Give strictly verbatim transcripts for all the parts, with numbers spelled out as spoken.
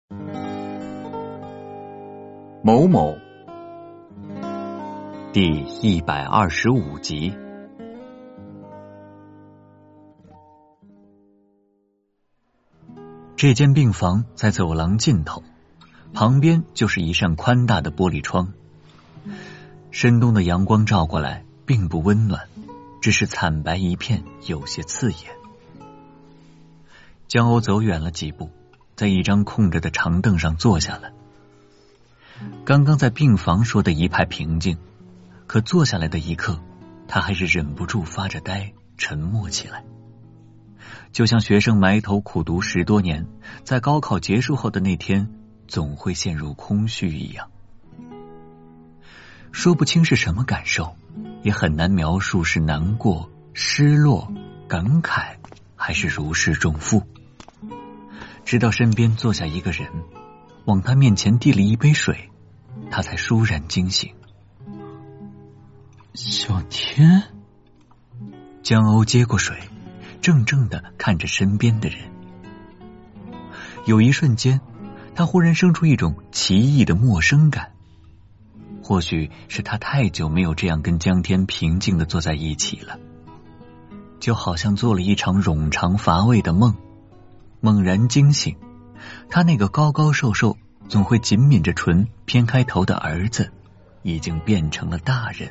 某某第一百二十五集。这间病房在走廊尽头，旁边就是一扇宽大的玻璃窗。深冬的阳光照过来，并不温暖，只是惨白一片，有些刺眼。江欧走远了几步，在一张空着的长凳上坐下了。刚刚在病房说的一派平静，可坐下来的一刻，他还是忍不住发着呆，沉默起来。就像学生埋头苦读十多年，在高考结束后的那天，总会陷入空虚一样。说不清是什么感受，也很难描述是难过、失落、感慨，还是如释重负。直到身边坐下一个人，往他面前递了一杯水，他才倏然惊醒。 小天。 江欧接过水，怔怔地看着身边的人。有一瞬间，他忽然生出一种奇异的陌生感。或许是他太久没有这样跟江天平静地坐在一起了，就好像做了一场冗长乏味的梦。猛然惊醒，他那个高高瘦瘦总会紧抿着唇偏开头的儿子已经变成了大人。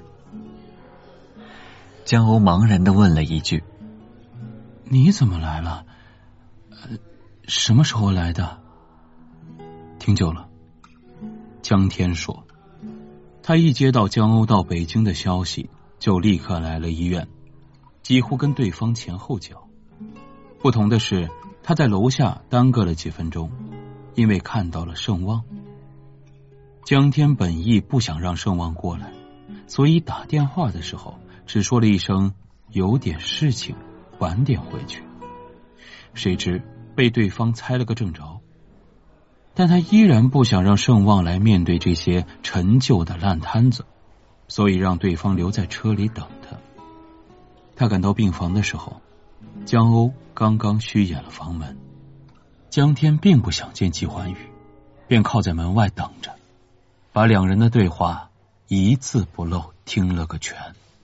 江欧茫然地问了一句： 你怎么来了？呃，什么时候来的？挺久了。江天说。他一接到江欧到北京的消息，就立刻来了医院，几乎跟对方前后脚。不同的是，他在楼下耽搁了几分钟，因为看到了盛旺。江天本意不想让盛旺过来，所以打电话的时候只说了一声有点事情，晚点回去。谁知被对方猜了个正着。但他依然不想让盛旺来面对这些陈旧的烂摊子，所以让对方留在车里等他。他赶到病房的时候，江欧刚刚虚掩了房门。江天并不想见季欢宇，便靠在门外等着，把两人的对话一字不漏听了个全。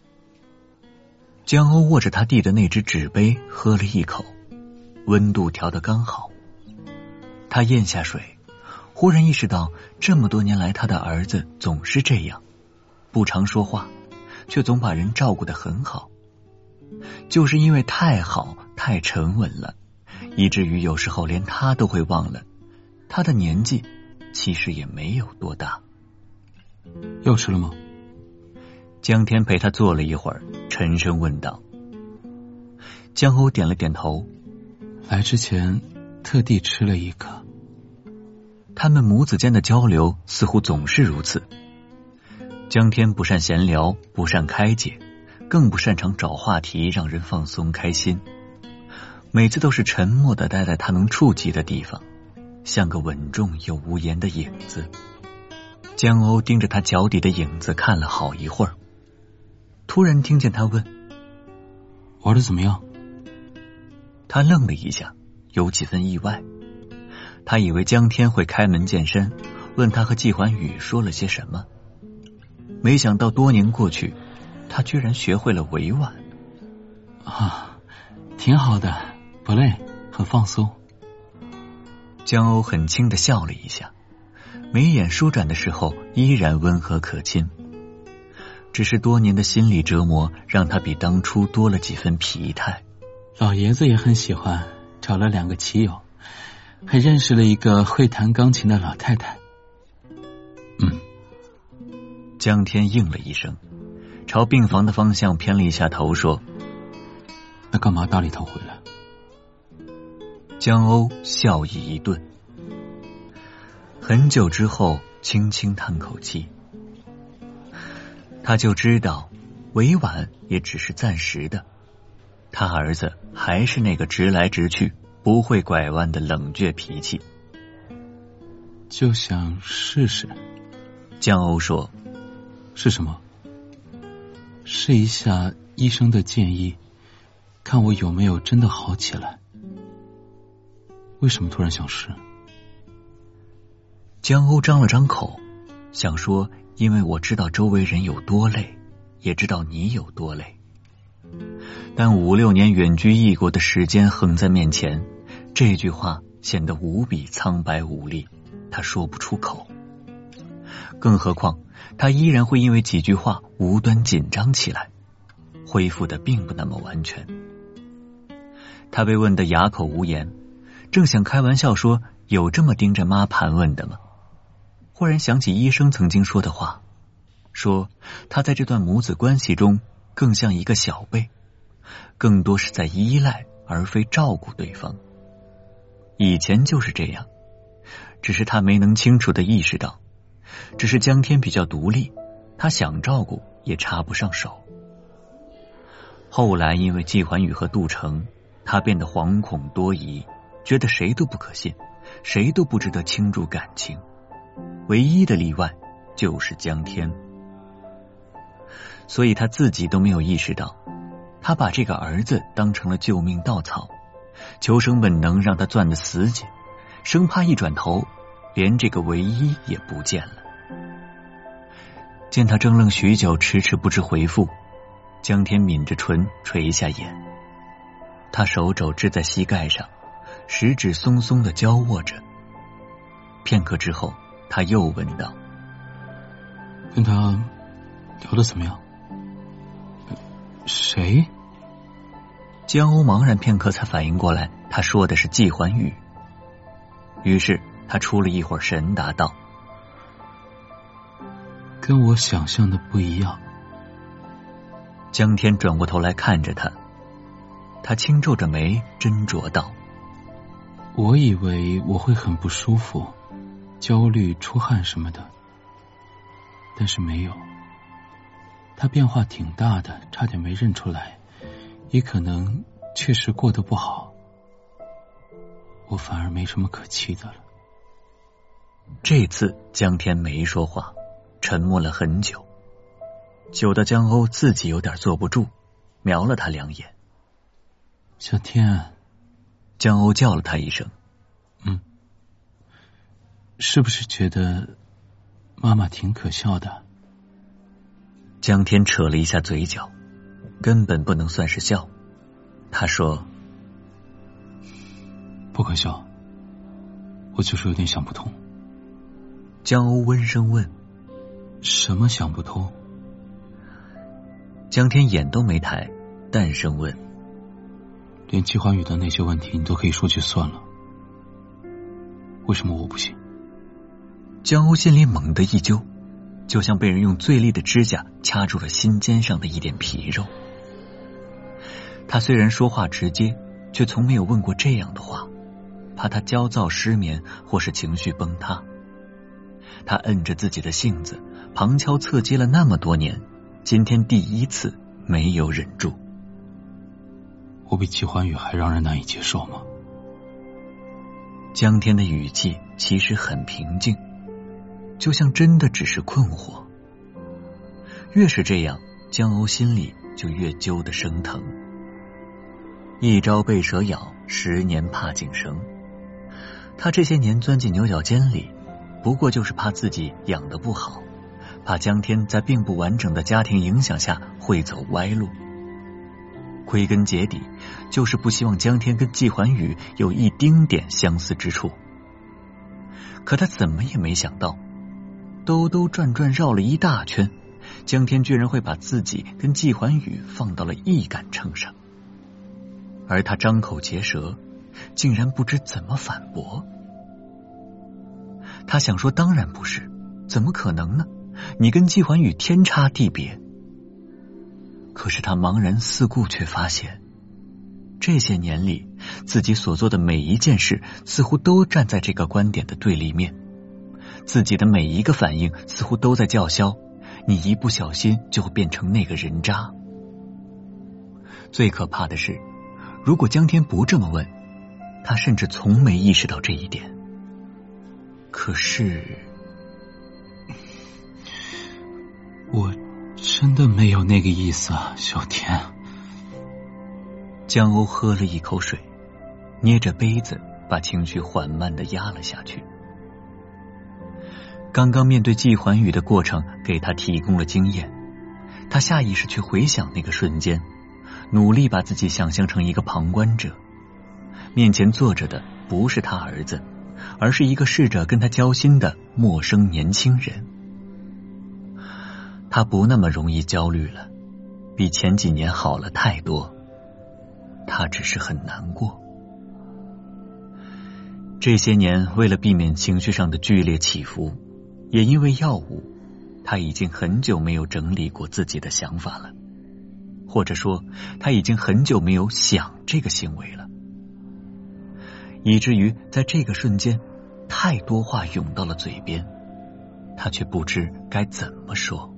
江欧握着他递的那只纸杯喝了一口，温度调得刚好。他咽下水，忽然意识到这么多年来他的儿子总是这样，不常说话，却总把人照顾得很好。就是因为太好太沉稳了，以至于有时候连他都会忘了他的年纪其实也没有多大。 药吃了吗？ 江天陪他坐了一会儿，沉声问道。江欧点了点头。 来之前特地吃了一颗。 他们母子间的交流似乎总是如此。江天不善闲聊，不善开解，更不擅长找话题让人放松开心，每次都是沉默地待在他能触及的地方，像个稳重又无言的影子。江欧盯着他脚底的影子看了好一会儿，突然听见他问： 玩得怎么样？ 他愣了一下，有几分意外。他以为江天会开门见山，问他和季欢宇说了些什么，没想到多年过去，他居然学会了委婉。 啊，挺好的，不累，很放松。 江欧很轻地笑了一下，眉眼舒展的时候依然温和可亲，只是多年的心理折磨让他比当初多了几分疲态。 老爷子也很喜欢，找了两个棋友，还认识了一个会弹钢琴的老太太。嗯。 江天应了一声，朝病房的方向偏了一下头说： 那干嘛大里头回来？ 江欧笑意一顿，很久之后轻轻叹口气。他就知道委婉也只是暂时的，他儿子还是那个直来直去不会拐弯的冷倔脾气。 就想试试。 江欧说。 是什么？试一下医生的建议，看我有没有真的好起来。为什么突然想试？ 江欧张了张口，想说因为我知道周围人有多累，也知道你有多累。但五六年远居异国的时间横在面前，这句话显得无比苍白无力，他说不出口。更何况他依然会因为几句话无端紧张起来，恢复的并不那么完全。他被问得哑口无言，正想开玩笑说有这么盯着妈盘问的吗？忽然想起医生曾经说的话，说他在这段母子关系中更像一个小辈，更多是在依赖而非照顾对方。以前就是这样，只是他没能清楚地意识到，只是江天比较独立，他想照顾也插不上手。后来因为季环宇和杜成，他变得惶恐多疑，觉得谁都不可信，谁都不值得倾注感情，唯一的例外就是江天。所以他自己都没有意识到，他把这个儿子当成了救命稻草，求生本能让他攥得死紧，生怕一转头连这个唯一也不见了。见他怔愣许久，迟迟不知回复，江天抿着唇垂下眼，他手肘支在膝盖上，食指松松地交握着。片刻之后，他又问道： 跟他聊得怎么样？谁？ 江欧茫然片刻才反应过来，他说的是季环宇。于是他出了一会儿神，答道： 跟我想象的不一样。 江天转过头来看着他，他轻皱着眉斟酌道： 我以为我会很不舒服，焦虑、出汗什么的，但是没有。他变化挺大的，差点没认出来，也可能确实过得不好，我反而没什么可气的了。 这次江天没说话，沉默了很久，久到江欧自己有点坐不住，瞄了他两眼。 小天， 江欧叫了他一声。 嗯，是不是觉得妈妈挺可笑的？ 江天扯了一下嘴角，根本不能算是笑。他说： 不可笑，我就是有点想不通。 江欧温声问： 什么想不通？ 江天眼都没抬，淡声问： 连季环宇的那些问题你都可以说句算了，为什么我不行？ 江欧心里猛地一揪，就像被人用最利的指甲掐住了心尖上的一点皮肉。他虽然说话直接，却从没有问过这样的话，怕他焦躁失眠或是情绪崩塌。他摁着自己的性子，旁敲侧击了那么多年，今天第一次没有忍住。 我比季环宇还让人难以接受吗？ 江天的语气其实很平静，就像真的只是困惑。越是这样，江欧心里就越揪得生疼。一朝被蛇咬，十年怕井绳。他这些年钻进牛角尖里，不过就是怕自己养得不好，怕江天在并不完整的家庭影响下会走歪路。归根结底，就是不希望江天跟季环宇有一丁点相似之处。可他怎么也没想到，兜兜转转绕了一大圈，江天居然会把自己跟季环宇放到了一杆秤上，而他张口结舌，竟然不知怎么反驳。他想说当然不是，怎么可能呢？你跟季环宇天差地别。可是他茫然四顾，却发现这些年里自己所做的每一件事似乎都站在这个观点的对立面，自己的每一个反应似乎都在叫嚣，你一不小心就会变成那个人渣。最可怕的是，如果江天不这么问，他甚至从没意识到这一点。可是我真的没有那个意思啊，小天。 江欧喝了一口水，捏着杯子把情绪缓慢地压了下去。 刚刚面对季环宇的过程给他提供了经验，他下意识去回想那个瞬间，努力把自己想象成一个旁观者。面前坐着的不是他儿子，而是一个试着跟他交心的陌生年轻人。他不那么容易焦虑了，比前几年好了太多。他只是很难过。这些年为了避免情绪上的剧烈起伏，也因为药物，他已经很久没有整理过自己的想法了，或者说他已经很久没有想这个行为了，以至于在这个瞬间太多话涌到了嘴边，他却不知该怎么说。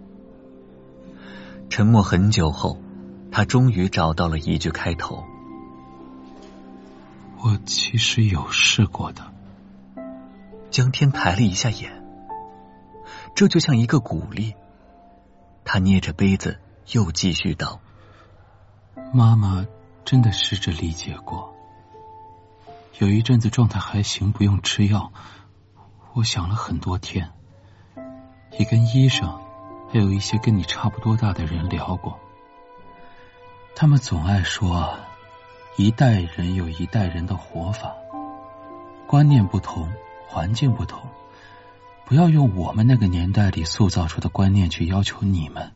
沉默很久后，他终于找到了一句开头： 我其实有试过的。 江天抬了一下眼，这就像一个鼓励。他捏着杯子又继续道： 妈妈真的试着理解过，有一阵子状态还行，不用吃药。我想了很多天，也跟医生还有一些跟你差不多大的人聊过，他们总爱说一代人有一代人的活法，观念不同，环境不同，不要用我们那个年代里塑造出的观念去要求你们。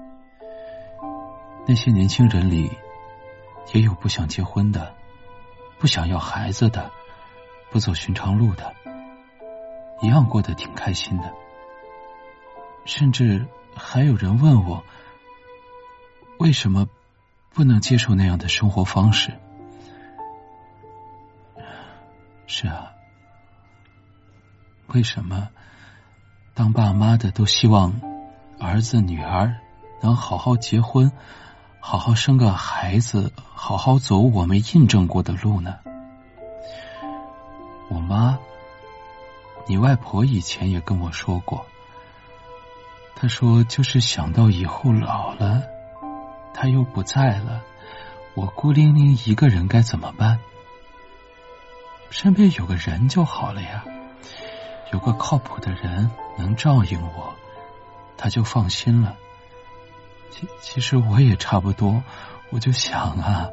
那些年轻人里也有不想结婚的，不想要孩子的，不走寻常路的，一样过得挺开心的。甚至还有人问我，为什么不能接受那样的生活方式？是啊，为什么当爸妈的都希望儿子女儿能好好结婚，好好生个孩子，好好走我们印证过的路呢？我妈，你外婆以前也跟我说过，她说就是想到以后老了，她又不在了，我孤零零一个人该怎么办？身边有个人就好了呀，有个靠谱的人能照应我，他就放心了。其其实我也差不多，我就想啊。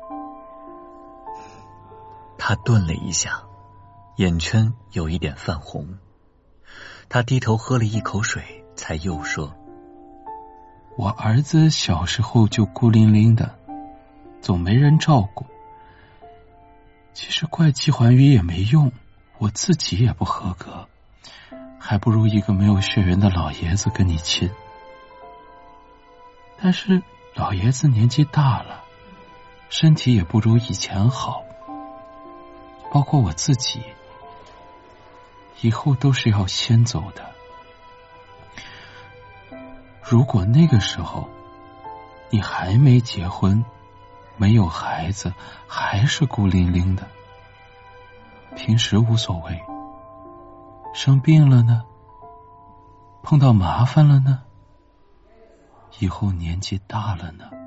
他顿了一下，眼圈有一点泛红。他低头喝了一口水，才又说： 我儿子小时候就孤零零的，总没人照顾。其实怪季环宇也没用，我自己也不合格，还不如一个没有血缘的老爷子跟你亲。但是老爷子年纪大了，身体也不如以前好，包括我自己，以后都是要先走的。如果那个时候你还没结婚，没有孩子，还是孤零零的，平时无所谓，生病了呢，碰到麻烦了呢，以后年纪大了呢，